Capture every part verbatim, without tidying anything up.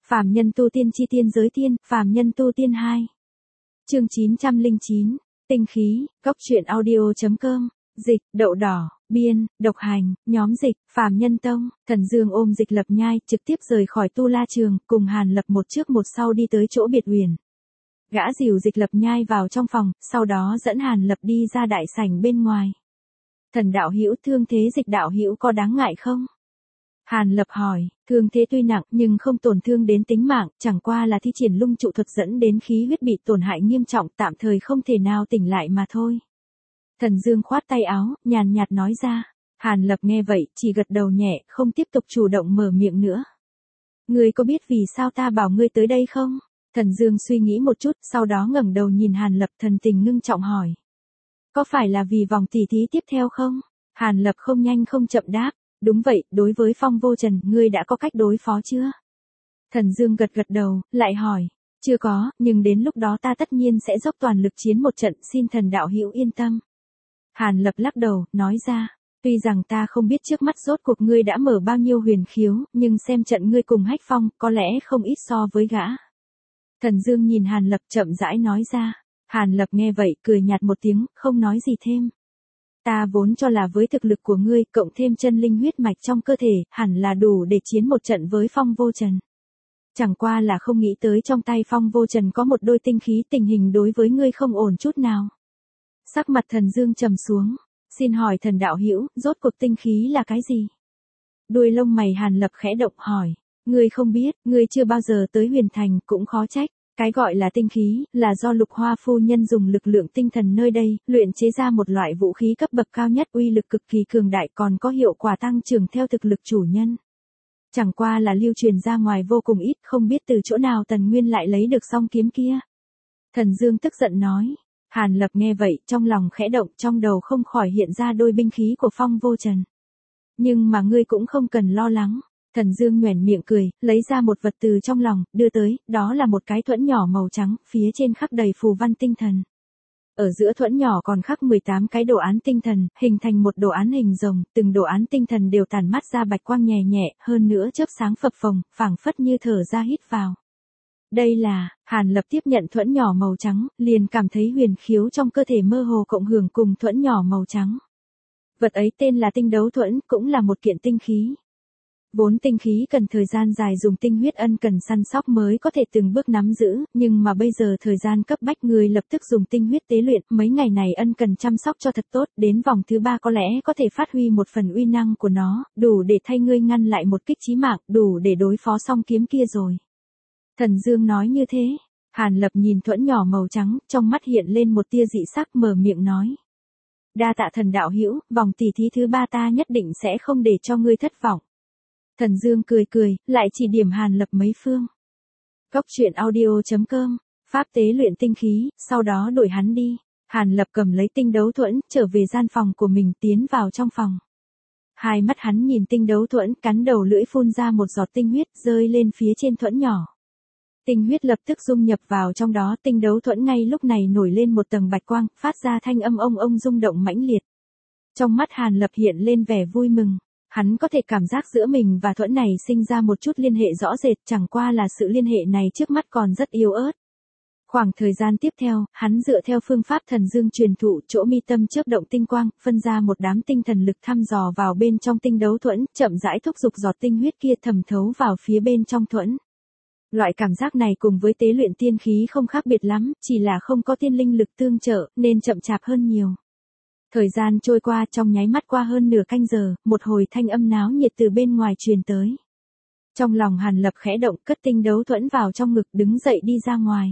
Phàm nhân tu tiên chi tiên giới tiên, phàm nhân tu tiên hai. Chương chín trăm lẻ chín, tinh khí, góc truyện audio chấm com, dịch, đậu đỏ, biên, độc hành, nhóm dịch, phàm nhân tông, Thần Dương ôm Dịch Lập Nhai, trực tiếp rời khỏi Tu La Trường, cùng Hàn Lập một trước một sau đi tới chỗ biệt uyển. Gã dìu Dịch Lập Nhai vào trong phòng, sau đó dẫn Hàn Lập đi ra đại sảnh bên ngoài. Thần đạo hữu, thương thế Dịch đạo hữu có đáng ngại không? Hàn Lập hỏi, thương thế tuy nặng nhưng không tổn thương đến tính mạng, chẳng qua là thi triển lung trụ thuật dẫn đến khí huyết bị tổn hại nghiêm trọng, tạm thời không thể nào tỉnh lại mà thôi. Thần Dương khoát tay áo, nhàn nhạt nói ra. Hàn Lập nghe vậy, chỉ gật đầu nhẹ, không tiếp tục chủ động mở miệng nữa. Ngươi có biết vì sao ta bảo ngươi tới đây không? Thần Dương suy nghĩ một chút, sau đó ngẩng đầu nhìn Hàn Lập, thần tình ngưng trọng hỏi. Có phải là vì vòng tỉ thí tiếp theo không? Hàn Lập không nhanh không chậm đáp. Đúng vậy, đối với Phong Vô Trần, ngươi đã có cách đối phó chưa? Thần Dương gật gật đầu, lại hỏi. Chưa có, nhưng đến lúc đó ta tất nhiên sẽ dốc toàn lực chiến một trận, xin thần đạo hữu yên tâm. Hàn Lập lắc đầu, nói ra. Tuy rằng ta không biết trước mắt rốt cuộc ngươi đã mở bao nhiêu huyền khiếu, nhưng xem trận ngươi cùng Hách Phong, có lẽ không ít so với gã. Thần Dương nhìn Hàn Lập chậm rãi nói ra. Hàn Lập nghe vậy, cười nhạt một tiếng, không nói gì thêm. Ta vốn cho là với thực lực của ngươi, cộng thêm chân linh huyết mạch trong cơ thể, hẳn là đủ để chiến một trận với Phong Vô Trần. Chẳng qua là không nghĩ tới trong tay Phong Vô Trần có một đôi tinh khí, tình hình đối với ngươi không ổn chút nào. Sắc mặt Thần Dương trầm xuống. Xin hỏi thần đạo hữu, rốt cuộc tinh khí là cái gì? Đuôi lông mày Hàn Lập khẽ động hỏi. Ngươi không biết, ngươi chưa bao giờ tới Huyền Thành, cũng khó trách. Cái gọi là tinh khí, là do Lục Hoa phu nhân dùng lực lượng tinh thần nơi đây, luyện chế ra một loại vũ khí cấp bậc cao nhất, uy lực cực kỳ cường đại, còn có hiệu quả tăng trưởng theo thực lực chủ nhân. Chẳng qua là lưu truyền ra ngoài vô cùng ít, không biết từ chỗ nào Tần Nguyên lại lấy được song kiếm kia. Thần Dương tức giận nói. Hàn Lập nghe vậy, trong lòng khẽ động, trong đầu không khỏi hiện ra đôi binh khí của Phong Vô Trần. Nhưng mà ngươi cũng không cần lo lắng. Thần Dương nhoẻn miệng cười, lấy ra một vật từ trong lòng, đưa tới, đó là một cái thuẫn nhỏ màu trắng, phía trên khắc đầy phù văn tinh thần. Ở giữa thuẫn nhỏ còn khắc mười tám cái đồ án tinh thần, hình thành một đồ án hình rồng, từng đồ án tinh thần đều tản mát ra bạch quang nhẹ nhẹ, hơn nữa chớp sáng phập phồng, phảng phất như thở ra hít vào. Đây là, Hàn Lập tiếp nhận thuẫn nhỏ màu trắng, liền cảm thấy huyền khiếu trong cơ thể mơ hồ cộng hưởng cùng thuẫn nhỏ màu trắng. Vật ấy tên là tinh đấu thuẫn, cũng là một kiện tinh khí. Vốn tinh khí cần thời gian dài dùng tinh huyết ân cần săn sóc mới có thể từng bước nắm giữ, nhưng mà bây giờ thời gian cấp bách người lập tức dùng tinh huyết tế luyện, mấy ngày này ân cần chăm sóc cho thật tốt, đến vòng thứ ba có lẽ có thể phát huy một phần uy năng của nó, đủ để thay ngươi ngăn lại một kích chí mạng, đủ để đối phó song kiếm kia rồi. Thần Dương nói như thế, Hàn Lập nhìn thuẫn nhỏ màu trắng, trong mắt hiện lên một tia dị sắc, mở miệng nói. Đa tạ thần đạo hữu, vòng tỷ thí thứ ba ta nhất định sẽ không để cho ngươi thất vọng. Thần Dương cười cười, lại chỉ điểm Hàn Lập mấy phương. Góc truyện audio chấm com, pháp tế luyện tinh khí, sau đó đuổi hắn đi. Hàn Lập cầm lấy tinh đấu thuẫn, trở về gian phòng của mình, tiến vào trong phòng. Hai mắt hắn nhìn tinh đấu thuẫn, cắn đầu lưỡi phun ra một giọt tinh huyết, rơi lên phía trên thuẫn nhỏ. Tinh huyết lập tức dung nhập vào trong đó, tinh đấu thuẫn ngay lúc này nổi lên một tầng bạch quang, phát ra thanh âm ông ông rung động mãnh liệt. Trong mắt Hàn Lập hiện lên vẻ vui mừng. Hắn có thể cảm giác giữa mình và thuẫn này sinh ra một chút liên hệ rõ rệt, chẳng qua là sự liên hệ này trước mắt còn rất yếu ớt. Khoảng thời gian tiếp theo, hắn dựa theo phương pháp Thần Dương truyền thụ, chỗ mi tâm chớp động tinh quang, phân ra một đám tinh thần lực thăm dò vào bên trong tinh đấu thuẫn, chậm rãi thúc giục giọt tinh huyết kia thẩm thấu vào phía bên trong thuẫn. Loại cảm giác này cùng với tế luyện tiên khí không khác biệt lắm, chỉ là không có tiên linh lực tương trợ, nên chậm chạp hơn nhiều. Thời gian trôi qua, trong nháy mắt qua hơn nửa canh giờ, một hồi thanh âm náo nhiệt từ bên ngoài truyền tới. Trong lòng Hàn Lập khẽ động, cất tinh đấu thuẫn vào trong ngực, đứng dậy đi ra ngoài.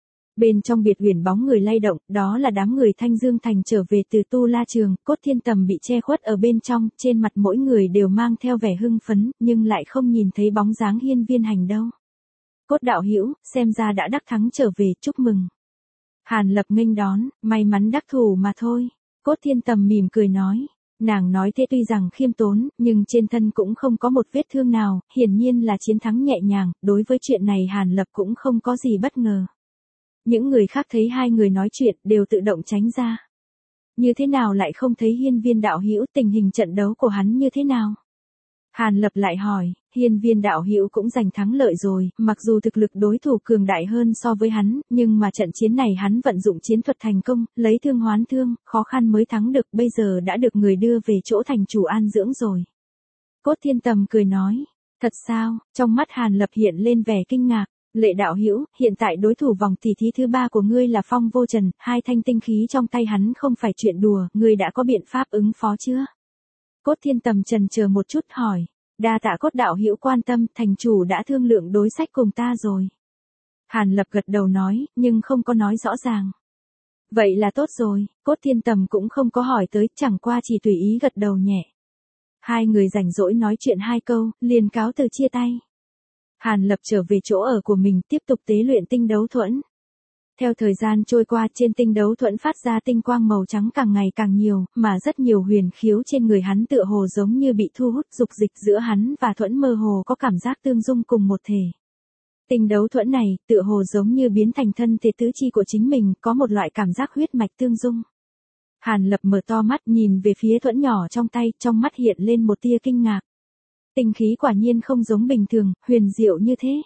Bên trong biệt uyển bóng người lay động, đó là đám người Thanh Dương Thành trở về từ Tu La Trường, Cốt Thiên Tầm bị che khuất ở bên trong, trên mặt mỗi người đều mang theo vẻ hưng phấn, nhưng lại không nhìn thấy bóng dáng Hiên Viên Hành đâu. Cốt đạo hữu, xem ra đã đắc thắng trở về, chúc mừng. Hàn Lập nghênh đón, may mắn đắc thủ mà thôi. Cốt Thiên Tầm mỉm cười nói. Nàng nói thế tuy rằng khiêm tốn, nhưng trên thân cũng không có một vết thương nào, hiển nhiên là chiến thắng nhẹ nhàng, đối với chuyện này Hàn Lập cũng không có gì bất ngờ. Những người khác thấy hai người nói chuyện đều tự động tránh ra. Như thế nào lại không thấy Hiên Viên đạo hữu, tình hình trận đấu của hắn như thế nào? Hàn Lập lại hỏi, Hiên Viên đạo hữu cũng giành thắng lợi rồi, mặc dù thực lực đối thủ cường đại hơn so với hắn, nhưng mà trận chiến này hắn vận dụng chiến thuật thành công, lấy thương hoán thương, khó khăn mới thắng được, bây giờ đã được người đưa về chỗ thành chủ an dưỡng rồi. Cốt Thiên Tầm cười nói, thật sao? Trong mắt Hàn Lập hiện lên vẻ kinh ngạc. Lệ đạo hữu, hiện tại đối thủ vòng tỷ thí thứ ba của ngươi là Phong Vô Trần, hai thanh tinh khí trong tay hắn không phải chuyện đùa, ngươi đã có biện pháp ứng phó chưa? Cốt Thiên Tầm chần chờ một chút hỏi, đa tạ Cốt đạo hữu quan tâm, thành chủ đã thương lượng đối sách cùng ta rồi. Hàn Lập gật đầu nói, nhưng không có nói rõ ràng. Vậy là tốt rồi, Cốt Thiên Tầm cũng không có hỏi tới, chẳng qua chỉ tùy ý gật đầu nhẹ. Hai người rảnh rỗi nói chuyện hai câu, liền cáo từ chia tay. Hàn Lập trở về chỗ ở của mình, tiếp tục tế luyện tinh đấu thuẫn. Theo thời gian trôi qua, trên tinh đấu thuẫn phát ra tinh quang màu trắng càng ngày càng nhiều, mà rất nhiều huyền khiếu trên người hắn tựa hồ giống như bị thu hút, dục dịch giữa hắn và thuẫn mơ hồ có cảm giác tương dung cùng một thể. Tinh đấu thuẫn này, tựa hồ giống như biến thành thân thể tứ chi của chính mình, có một loại cảm giác huyết mạch tương dung. Hàn Lập mở to mắt nhìn về phía thuẫn nhỏ trong tay, trong mắt hiện lên một tia kinh ngạc. Tinh khí quả nhiên không giống bình thường, huyền diệu như thế.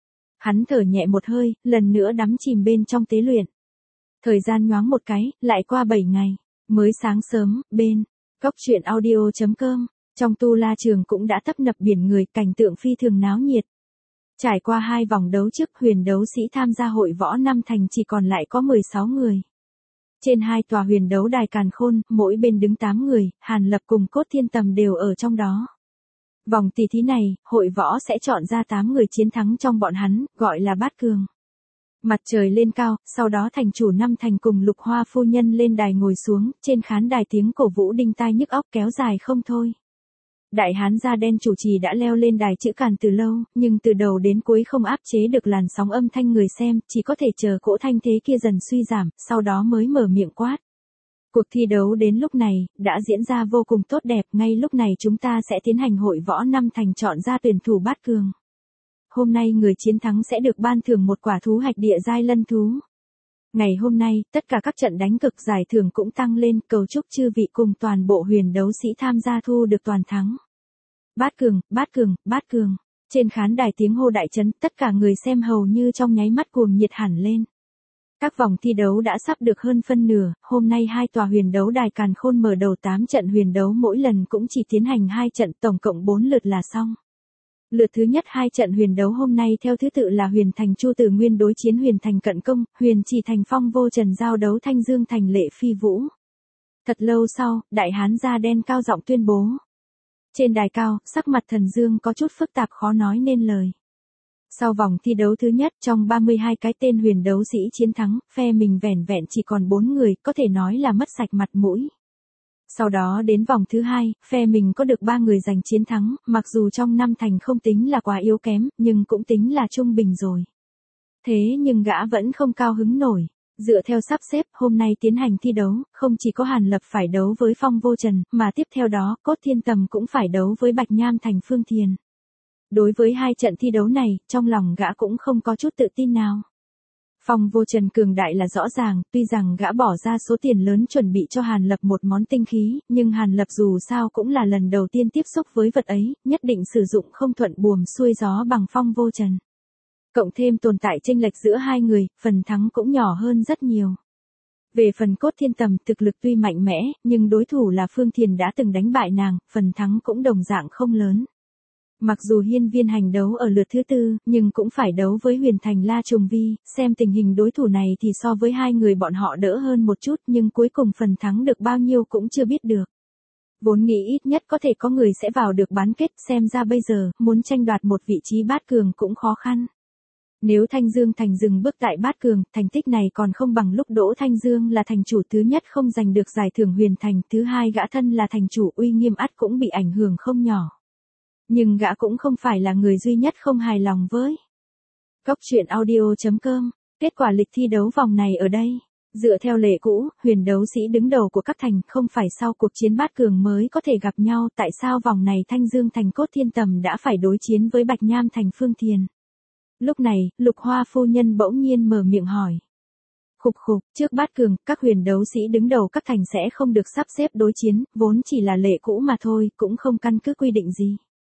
Hắn thở nhẹ một hơi, lần nữa đắm chìm bên trong tế luyện. Thời gian nhoáng một cái, lại qua bảy ngày. Mới sáng sớm, bên Góc Truyện Audio chấm com, trong tu la trường cũng đã tấp nập biển người, cảnh tượng phi thường náo nhiệt. Trải qua hai vòng đấu trước, huyền đấu sĩ tham gia hội võ năm thành chỉ còn lại có mười sáu người. Trên hai tòa huyền đấu đài càn khôn, mỗi bên đứng tám người, Hàn Lập cùng Cốt Thiên Tầm đều ở trong đó. Vòng tỷ thí này, hội võ sẽ chọn ra tám người chiến thắng trong bọn hắn, gọi là bát cường. Mặt trời lên cao, sau đó thành chủ năm thành cùng Lục Hoa phu nhân lên đài ngồi xuống, trên khán đài tiếng cổ vũ đinh tai nhức óc kéo dài không thôi. Đại hán da đen chủ trì đã leo lên đài chữ càn từ lâu, nhưng từ đầu đến cuối không áp chế được làn sóng âm thanh người xem, chỉ có thể chờ cỗ thanh thế kia dần suy giảm, sau đó mới mở miệng quát. Cuộc thi đấu đến lúc này, đã diễn ra vô cùng tốt đẹp, ngay lúc này chúng ta sẽ tiến hành hội võ năm thành chọn ra tuyển thủ bát cường. Hôm nay người chiến thắng sẽ được ban thưởng một quả thú hạch địa giai lân thú. Ngày hôm nay, tất cả các trận đánh cực giải thưởng cũng tăng lên, cầu chúc chư vị cùng toàn bộ huyền đấu sĩ tham gia thu được toàn thắng. Bát cường, bát cường, bát cường. Trên khán đài tiếng hô đại chấn, tất cả người xem hầu như trong nháy mắt cuồng nhiệt hẳn lên. Các vòng thi đấu đã sắp được hơn phân nửa, hôm nay hai tòa huyền đấu đài càn khôn mở đầu tám trận huyền đấu, mỗi lần cũng chỉ tiến hành hai trận, tổng cộng bốn lượt là xong. Lượt thứ nhất hai trận huyền đấu hôm nay theo thứ tự là Huyền Thành Chu Tử Nguyên đối chiến Huyền Thành Cận Công, Huyền Trì Thành Phong Vô Trần giao đấu Thanh Dương Thành Lệ Phi Vũ. Thật lâu sau, đại hán da đen cao giọng tuyên bố. Trên đài cao, sắc mặt Thần Dương có chút phức tạp khó nói nên lời. Sau vòng thi đấu thứ nhất, trong ba mươi hai cái tên huyền đấu sĩ chiến thắng, phe mình vẻn vẹn chỉ còn bốn người, có thể nói là mất sạch mặt mũi. Sau đó đến vòng thứ hai, phe mình có được ba người giành chiến thắng, mặc dù trong năm thành không tính là quá yếu kém, nhưng cũng tính là trung bình rồi. Thế nhưng gã vẫn không cao hứng nổi. Dựa theo sắp xếp, hôm nay tiến hành thi đấu, không chỉ có Hàn Lập phải đấu với Phong Vô Trần, mà tiếp theo đó, Cốt Thiên Tầm cũng phải đấu với Bạch Nham Thành Phương Thiền. Đối với hai trận thi đấu này, trong lòng gã cũng không có chút tự tin nào. Phong Vô Trần cường đại là rõ ràng, tuy rằng gã bỏ ra số tiền lớn chuẩn bị cho Hàn Lập một món tinh khí, nhưng Hàn Lập dù sao cũng là lần đầu tiên tiếp xúc với vật ấy, nhất định sử dụng không thuận buồm xuôi gió bằng Phong Vô Trần. Cộng thêm tồn tại chênh lệch giữa hai người, phần thắng cũng nhỏ hơn rất nhiều. Về phần Cốt Thiên Tầm, thực lực tuy mạnh mẽ, nhưng đối thủ là Phương Thiền đã từng đánh bại nàng, phần thắng cũng đồng dạng không lớn. Mặc dù Hiên Viên Hành đấu ở lượt thứ tư, nhưng cũng phải đấu với Huyền Thành La Trùng Vi, xem tình hình đối thủ này thì so với hai người bọn họ đỡ hơn một chút, nhưng cuối cùng phần thắng được bao nhiêu cũng chưa biết được. Vốn nghĩ ít nhất có thể có người sẽ vào được bán kết, xem ra bây giờ, muốn tranh đoạt một vị trí bát cường cũng khó khăn. Nếu Thanh Dương Thành dừng bước tại bát cường, thành tích này còn không bằng lúc Đỗ Thanh Dương là thành chủ thứ nhất không giành được giải thưởng Huyền Thành, thứ hai gã thân là thành chủ uy nghiêm ắt cũng bị ảnh hưởng không nhỏ. Nhưng gã cũng không phải là người duy nhất không hài lòng với. Góc Truyện Audio chấm com, kết quả lịch thi đấu vòng này ở đây. Dựa theo lệ cũ, huyền đấu sĩ đứng đầu của các thành không phải sau cuộc chiến bát cường mới có thể gặp nhau, tại sao vòng này Thanh Dương Thành Cốt Thiên Tầm đã phải đối chiến với Bạch Nham Thành Phương Thiền. Lúc này, Lục Hoa phu nhân bỗng nhiên mở miệng hỏi. Khục khục, trước bát cường, các huyền đấu sĩ đứng đầu các thành sẽ không được sắp xếp đối chiến, vốn chỉ là lệ cũ mà thôi, cũng không căn cứ quy định gì.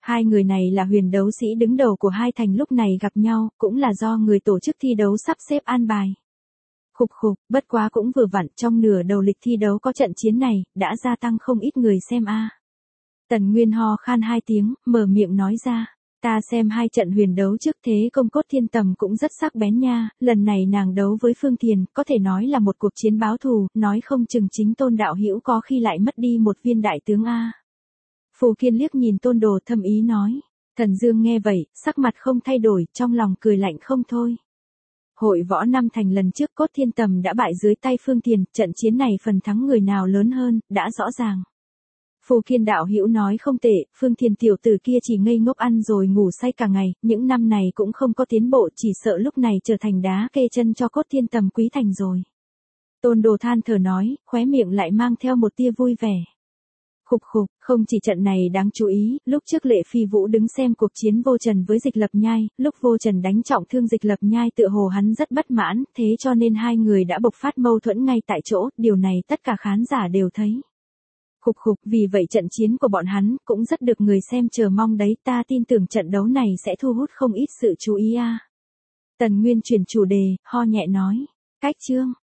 Hai người này là huyền đấu sĩ đứng đầu của hai thành lúc này gặp nhau, cũng là do người tổ chức thi đấu sắp xếp an bài. Khục khục, bất quá cũng vừa vặn trong nửa đầu lịch thi đấu có trận chiến này, đã gia tăng không ít người xem a. Tần Nguyên ho khan hai tiếng, mở miệng nói ra. Ta xem hai trận huyền đấu trước thế công Cốt Thiên Tầm cũng rất sắc bén nha, lần này nàng đấu với Phương Thiền, có thể nói là một cuộc chiến báo thù, nói không chừng chính Tôn đạo hữu có khi lại mất đi một viên đại tướng a. Phù Kiên liếc nhìn Tôn Đồ thâm ý nói. Thần Dương nghe vậy, sắc mặt không thay đổi, trong lòng cười lạnh không thôi. Hội võ năm thành lần trước Cốt Thiên Tầm đã bại dưới tay Phương Thiền, trận chiến này phần thắng người nào lớn hơn, đã rõ ràng. Phù Kiên đạo hữu nói không tệ, Phương Thiền tiểu tử kia chỉ ngây ngốc ăn rồi ngủ say cả ngày, những năm này cũng không có tiến bộ, chỉ sợ lúc này trở thành đá kê chân cho Cốt Thiên Tầm quý thành rồi. Tôn Đồ than thở nói, khóe miệng lại mang theo một tia vui vẻ. Khục khục, không chỉ trận này đáng chú ý, lúc trước Lệ Phi Vũ đứng xem cuộc chiến Vô Trần với Dịch Lập Nhai, lúc Vô Trần đánh trọng thương Dịch Lập Nhai tựa hồ hắn rất bất mãn, thế cho nên hai người đã bộc phát mâu thuẫn ngay tại chỗ, điều này tất cả khán giả đều thấy. Khục khục, vì vậy trận chiến của bọn hắn cũng rất được người xem chờ mong đấy, ta tin tưởng trận đấu này sẽ thu hút không ít sự chú ý a. Tần Nguyên chuyển chủ đề, ho nhẹ nói, cách chương.